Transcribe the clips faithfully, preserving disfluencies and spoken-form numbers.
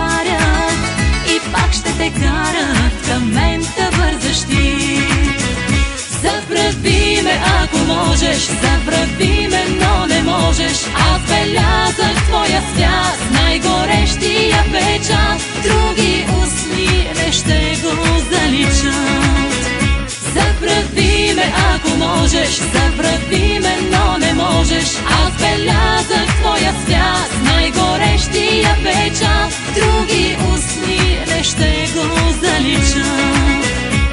варят и пак ще те карат към мен да бързаш ти. Забрави ме, ако можеш, забрави ме, но не можеш. Аз белязах твоя свят, най-горещия печат. Други усни не ще го заличат. Забрави ме, ако можеш, забрави ме, но не можеш. Аз белязах твоя свят, най-горещия печат. Други усни не ще го заличат.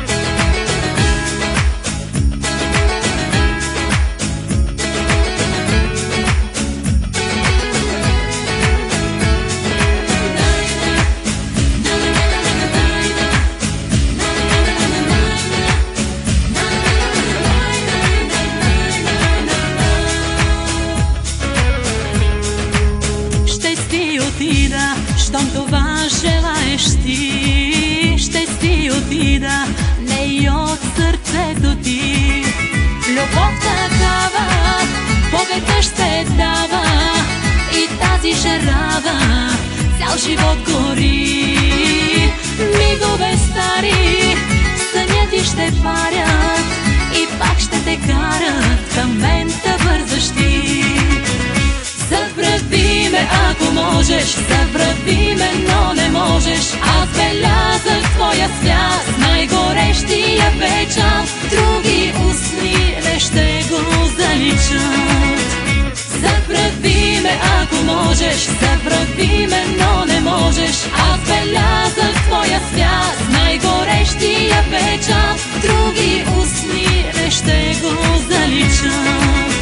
Щом това желаеш ти, ще си отида, не и от сърцето ти. Любов такава поведнъж се дава и тази жарава цял живот гори. Мигове стари съня ти ще парят и пак ще те карат към мен да бързаш ти. Забрави ме, ако можеш, забрави ме, но не можеш. Аз белязах твоя свят, най-горещия печат. Други усни не ще го заличат. Забрави ме, ако можеш, забрави ме, но не можеш. Аз белязах твоя свят, най-горещия печат. Други усни не ще го заличат.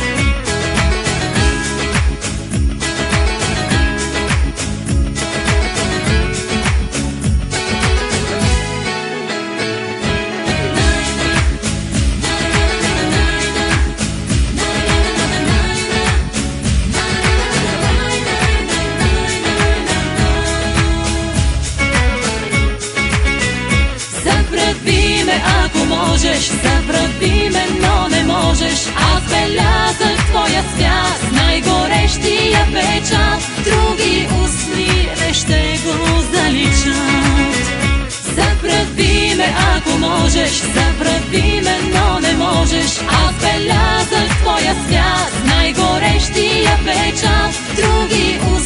Забрави ме, ако можеш, забрави ме, но не можеш. Аз белязах твоя свят, най-горещия печат. Други усни не ще го заличат. Забрави ме, ако можеш, забрави ме, но не можеш. Аз белязах твоя свят, най-горещия печат. Други усни